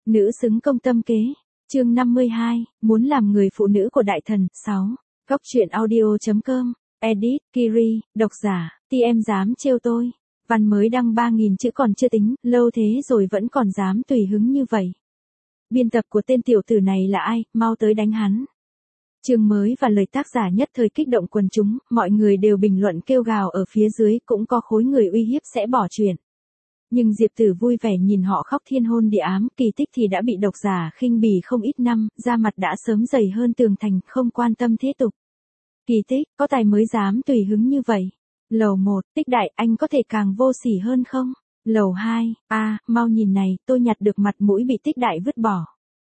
Nữ xứng công tâm kế. Chương 52, muốn làm người phụ nữ của đại thần. 6. Góc truyện audio.com. Edit, Kiri, độc giả, ti em dám trêu tôi. Văn mới đăng 3.000 chữ còn chưa tính, lâu thế rồi vẫn còn dám tùy hứng như vậy. Biên tập của tên tiểu tử này là ai, mau tới đánh hắn. Chương mới và lời tác giả nhất thời kích động quần chúng, mọi người đều bình luận kêu gào ở phía dưới, cũng có khối người uy hiếp sẽ bỏ chuyện. Nhưng Diệp Tử vui vẻ nhìn họ khóc thiên hôn địa ám, Kỳ Tích thì đã bị độc giả khinh bỉ không ít năm, da mặt đã sớm dày hơn tường thành, không quan tâm thế tục. Kỳ Tích, có tài mới dám tùy hứng như vậy. Lầu 1, Tích đại, anh có thể càng vô sỉ hơn không? Lầu 2, mau nhìn này, tôi nhặt được mặt mũi bị Tích đại vứt bỏ.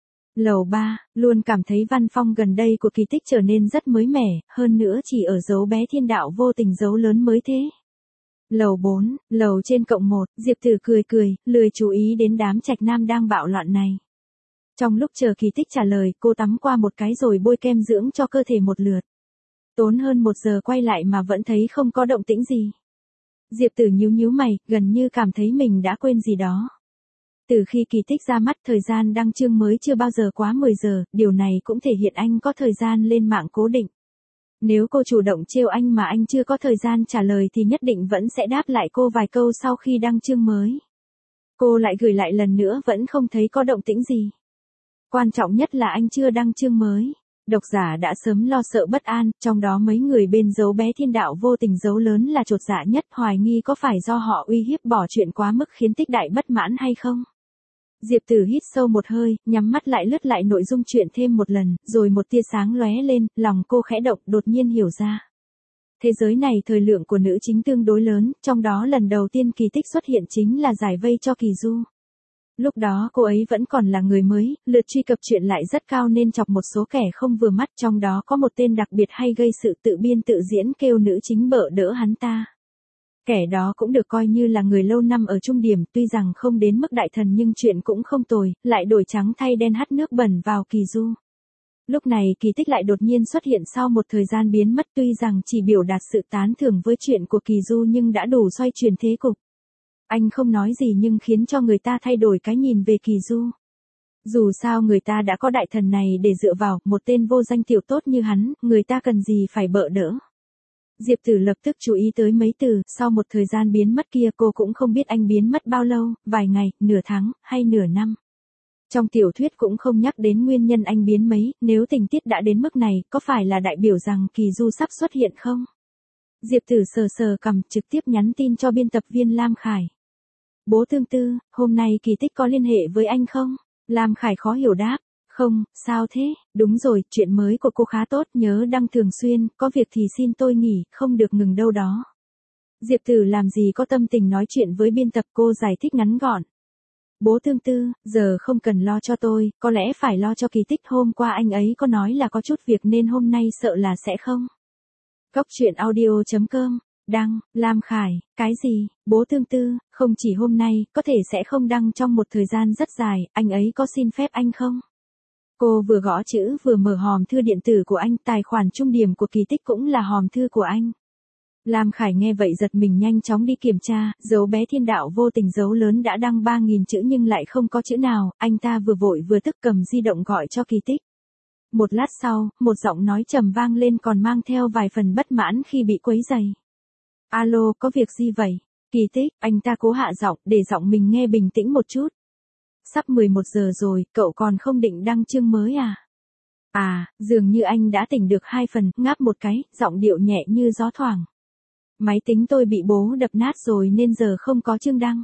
Lầu 3, luôn cảm thấy văn phong gần đây của Kỳ Tích trở nên rất mới mẻ, hơn nữa chỉ ở dấu bé thiên đạo vô tình dấu lớn mới thế. Lầu 4, lầu trên cộng 1, Diệp Tử cười, lười chú ý đến đám trạch nam đang bạo loạn này. Trong lúc chờ Kỳ Tích trả lời, cô tắm qua một cái rồi bôi kem dưỡng cho cơ thể một lượt. Tốn hơn 1 giờ quay lại mà vẫn thấy không có động tĩnh gì. Diệp Tử nhíu mày, gần như cảm thấy mình đã quên gì đó. Từ khi Kỳ Tích ra mắt, thời gian đăng chương mới chưa bao giờ quá 10 giờ, điều này cũng thể hiện anh có thời gian lên mạng cố định. Nếu cô chủ động trêu anh mà anh chưa có thời gian trả lời thì nhất định vẫn sẽ đáp lại cô vài câu sau khi đăng chương mới. Cô lại gửi lại lần nữa vẫn không thấy có động tĩnh gì. Quan trọng nhất là anh chưa đăng chương mới. Độc giả đã sớm lo sợ bất an, trong đó mấy người bên dấu bé thiên đạo vô tình dấu lớn là chột dạ nhất, hoài nghi có phải do họ uy hiếp bỏ chuyện quá mức khiến Tích đại bất mãn hay không. Diệp Tử hít sâu một hơi, nhắm mắt lại lướt lại nội dung chuyện thêm một lần, rồi một tia sáng lóe lên, lòng cô khẽ động, đột nhiên hiểu ra. Thế giới này thời lượng của nữ chính tương đối lớn, trong đó lần đầu tiên Kỳ Tích xuất hiện chính là giải vây cho Kỳ Du. Lúc đó cô ấy vẫn còn là người mới, lượt truy cập chuyện lại rất cao nên chọc một số kẻ không vừa mắt, trong đó có một tên đặc biệt hay gây sự tự biên tự diễn kêu nữ chính bợ đỡ hắn ta. Kẻ đó cũng được coi như là người lâu năm ở trung điểm, tuy rằng không đến mức đại thần nhưng chuyện cũng không tồi, lại đổi trắng thay đen hắt nước bẩn vào Kỳ Du. Lúc này Kỳ Tích lại đột nhiên xuất hiện sau một thời gian biến mất, tuy rằng chỉ biểu đạt sự tán thưởng với chuyện của Kỳ Du nhưng đã đủ xoay chuyển thế cục. Anh không nói gì nhưng khiến cho người ta thay đổi cái nhìn về Kỳ Du. Dù sao người ta đã có đại thần này để dựa vào, một tên vô danh tiểu tốt như hắn, người ta cần gì phải bợ đỡ. Diệp Tử lập tức chú ý tới mấy từ, sau một thời gian biến mất kia cô cũng không biết anh biến mất bao lâu, vài ngày, nửa tháng, hay nửa năm. Trong tiểu thuyết cũng không nhắc đến nguyên nhân anh biến mấy, nếu tình tiết đã đến mức này, có phải là đại biểu rằng Kỳ Du sắp xuất hiện không? Diệp Tử sờ cằm, trực tiếp nhắn tin cho biên tập viên Lam Khải. Bố Tương Tư, hôm nay Kỳ Tích có liên hệ với anh không? Lam Khải khó hiểu đáp. Không, sao thế? Đúng rồi, chuyện mới của cô khá tốt, nhớ đăng thường xuyên, có việc thì xin tôi nghỉ, không được ngừng đâu đó. Diệp Tử làm gì có tâm tình nói chuyện với biên tập, cô giải thích ngắn gọn. Bố Tương Tư, giờ không cần lo cho tôi, có lẽ phải lo cho Kỳ Tích, hôm qua anh ấy có nói là có chút việc nên hôm nay sợ là sẽ không. Góc truyện audio.com. Đăng, Lam Khải, cái gì, bố Tương Tư, không chỉ hôm nay, có thể sẽ không đăng trong một thời gian rất dài, anh ấy có xin phép anh không? Cô vừa gõ chữ vừa mở hòm thư điện tử của anh, tài khoản trung điểm của Kỳ Tích cũng là hòm thư của anh. Lam Khải nghe vậy giật mình nhanh chóng đi kiểm tra, dấu bé thiên đạo vô tình dấu lớn đã đăng 3.000 chữ nhưng lại không có chữ nào, anh ta vừa vội vừa tức cầm di động gọi cho Kỳ Tích. Một lát sau, một giọng nói trầm vang lên còn mang theo vài phần bất mãn khi bị quấy rầy. Alo, có việc gì vậy? Kỳ Tích, anh ta cố hạ giọng, để giọng mình nghe bình tĩnh một chút. Sắp 11 giờ rồi, cậu còn không định đăng chương mới à? Dường như anh đã tỉnh được 2 phần, ngáp một cái, giọng điệu nhẹ như gió thoảng. Máy tính tôi bị bố đập nát rồi nên giờ không có chương đăng.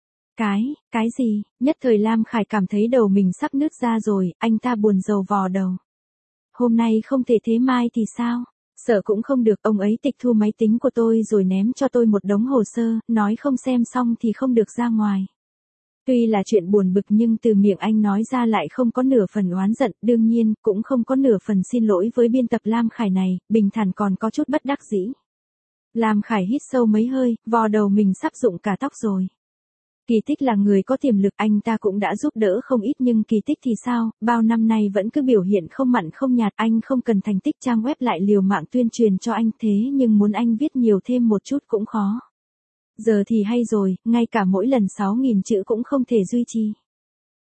Cái gì? Nhất thời Lam Khải cảm thấy đầu mình sắp nứt ra rồi, anh ta buồn rầu vò đầu. Hôm nay không thể thế mai thì sao? Sợ cũng không được, ông ấy tịch thu máy tính của tôi rồi ném cho tôi một đống hồ sơ, nói không xem xong thì không được ra ngoài. Tuy là chuyện buồn bực nhưng từ miệng anh nói ra lại không có nửa phần oán giận, đương nhiên, cũng không có nửa phần xin lỗi với biên tập Lam Khải này, bình thản còn có chút bất đắc dĩ. Lam Khải hít sâu mấy hơi, vò đầu mình sắp rụng cả tóc rồi. Kỳ Tích là người có tiềm lực, anh ta cũng đã giúp đỡ không ít nhưng Kỳ Tích thì sao, bao năm nay vẫn cứ biểu hiện không mặn không nhạt, anh không cần thành tích trang web lại liều mạng tuyên truyền cho anh thế nhưng muốn anh viết nhiều thêm một chút cũng khó. Giờ thì hay rồi, ngay cả mỗi lần 6.000 chữ cũng không thể duy trì.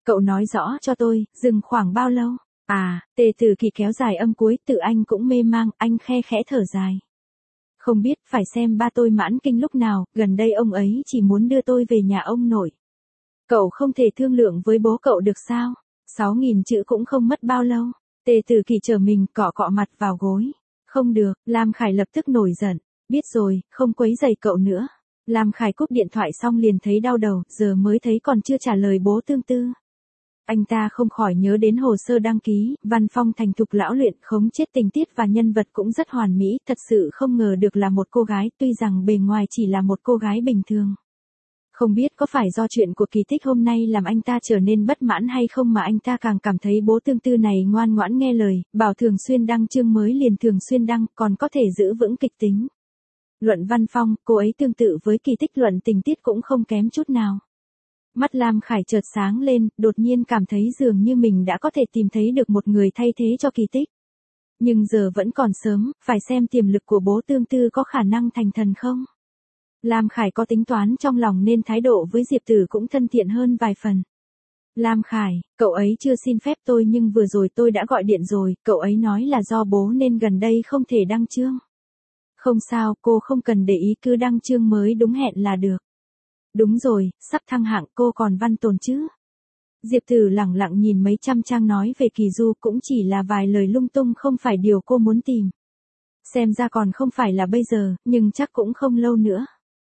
Cậu nói rõ cho tôi, dừng khoảng bao lâu? À, Tề Tử Kỳ kéo dài âm cuối, tự anh cũng mê mang, anh khe khẽ thở dài. Không biết, phải xem ba tôi mãn kinh lúc nào, gần đây ông ấy chỉ muốn đưa tôi về nhà ông nội. Cậu không thể thương lượng với bố cậu được sao? 6.000 chữ cũng không mất bao lâu. Tề Tử Kỳ trở mình, cọ cọ mặt vào gối. Không được, Lam Khải lập tức nổi giận. Biết rồi, không quấy rầy cậu nữa. Lam Khải cúp điện thoại xong liền thấy đau đầu, giờ mới thấy còn chưa trả lời bố Tương Tư. Anh ta không khỏi nhớ đến hồ sơ đăng ký, văn phong thành thục lão luyện, khống chết tình tiết và nhân vật cũng rất hoàn mỹ, thật sự không ngờ được là một cô gái, tuy rằng bề ngoài chỉ là một cô gái bình thường. Không biết có phải do chuyện của Kỳ Tích hôm nay làm anh ta trở nên bất mãn hay không mà anh ta càng cảm thấy bố Tương Tư này ngoan ngoãn nghe lời, bảo thường xuyên đăng chương mới liền thường xuyên đăng, còn có thể giữ vững kịch tính. Luận văn phong, cô ấy tương tự với Kỳ Tích, luận tình tiết cũng không kém chút nào. Mắt Lam Khải chợt sáng lên, đột nhiên cảm thấy dường như mình đã có thể tìm thấy được một người thay thế cho Kỳ Tích. Nhưng giờ vẫn còn sớm, phải xem tiềm lực của bố Tương Tư có khả năng thành thần không. Lam Khải có tính toán trong lòng nên thái độ với Diệp Tử cũng thân thiện hơn vài phần. Lam Khải, cậu ấy chưa xin phép tôi nhưng vừa rồi tôi đã gọi điện rồi, cậu ấy nói là do bố nên gần đây không thể đăng chương. Không sao, cô không cần để ý, cứ đăng chương mới đúng hẹn là được. Đúng rồi, sắp thăng hạng, cô còn văn tồn chứ? Diệp Tử lẳng lặng nhìn mấy trăm trang nói về Kỳ Du, cũng chỉ là vài lời lung tung, không phải điều cô muốn tìm. Xem ra còn không phải là bây giờ, nhưng chắc cũng không lâu nữa.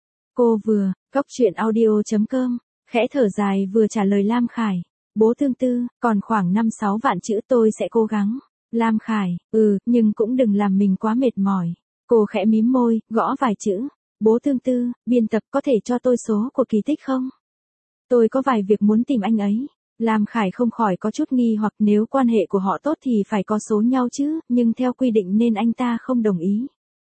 Cô vừa, Cóc Truyện Audio.com, khẽ thở dài vừa trả lời Lam Khải. Bố Tương Tư, còn khoảng 5-6 vạn chữ tôi sẽ cố gắng. Lam Khải, nhưng cũng đừng làm mình quá mệt mỏi. Cô khẽ mím môi, gõ vài chữ. Bố Tương Tư, biên tập có thể cho tôi số của Kỳ Tích không? Tôi có vài việc muốn tìm anh ấy. Lam Khải không khỏi có chút nghi hoặc, nếu quan hệ của họ tốt thì phải có số nhau chứ, nhưng theo quy định nên anh ta không đồng ý.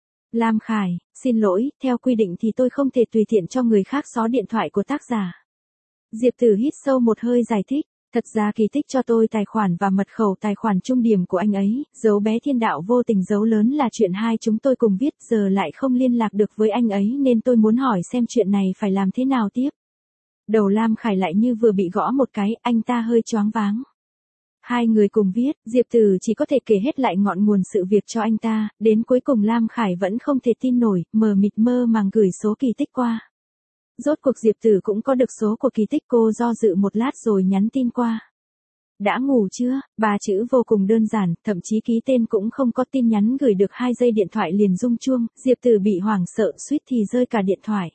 Lam Khải, xin lỗi, theo quy định thì tôi không thể tùy tiện cho người khác xóa điện thoại của tác giả. Diệp Tử hít sâu một hơi giải thích, thật ra Kỳ Tích cho tôi tài khoản và mật khẩu tài khoản trung điểm của anh ấy, dấu bé Thiên Đạo vô tình dấu lớn là chuyện hai chúng tôi cùng viết, giờ lại không liên lạc được với anh ấy nên tôi muốn hỏi xem chuyện này phải làm thế nào tiếp. Đầu Lam Khải lại như vừa bị gõ một cái, anh ta hơi choáng váng. Hai người cùng viết, Diệp Tử chỉ có thể kể hết lại ngọn nguồn sự việc cho anh ta, đến cuối cùng Lam Khải vẫn không thể tin nổi, mờ mịt mơ màng gửi số Kỳ Tích qua. Rốt cuộc Diệp Tử cũng có được số của Kỳ Tích, cô do dự một lát rồi nhắn tin qua. Đã ngủ chưa? 3 chữ vô cùng đơn giản, thậm chí ký tên cũng không có, tin nhắn gửi được 2 giây điện thoại liền rung chuông, Diệp Tử bị hoảng sợ suýt thì rơi cả điện thoại.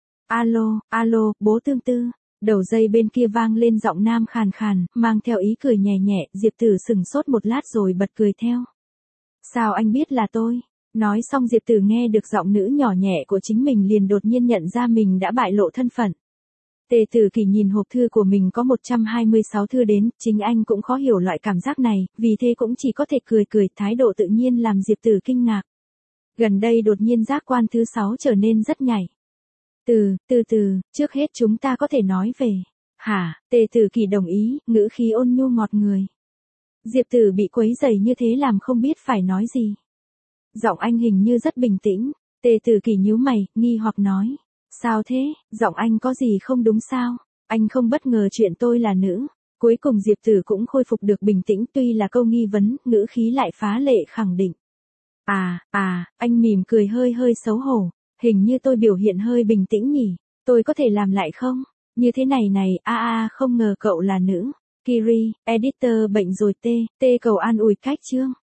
Alo, bố Tương Tư. Đầu dây bên kia vang lên giọng nam khàn khàn, mang theo ý cười nhẹ nhẹ, Diệp Tử sững sốt một lát rồi bật cười theo. Sao anh biết là tôi? Nói xong Diệp Tử nghe được giọng nữ nhỏ nhẹ của chính mình liền đột nhiên nhận ra mình đã bại lộ thân phận. Tề Tử Kỳ nhìn hộp thư của mình có 126 thư đến, chính anh cũng khó hiểu loại cảm giác này, vì thế cũng chỉ có thể cười, thái độ tự nhiên làm Diệp Tử kinh ngạc. Gần đây đột nhiên giác quan thứ 6 trở nên rất nhạy. Từ từ, trước hết chúng ta có thể nói về. Hả? Tề Tử Kỳ đồng ý, ngữ khí ôn nhu ngọt người. Diệp Tử bị quấy rầy như thế làm không biết phải nói gì. Giọng anh hình như rất bình tĩnh. Tề Tử Kỳ nhíu mày, nghi hoặc nói. Sao thế, giọng anh có gì không đúng sao? Anh không bất ngờ chuyện tôi là nữ. Cuối cùng Diệp Tử cũng khôi phục được bình tĩnh, tuy là câu nghi vấn, ngữ khí lại phá lệ khẳng định. Anh mỉm cười hơi xấu hổ. Hình như tôi biểu hiện hơi bình tĩnh nhỉ, tôi có thể làm lại không? Như thế này, không ngờ cậu là nữ. Kiri, editor bệnh rồi, T cầu an ủi cách chương.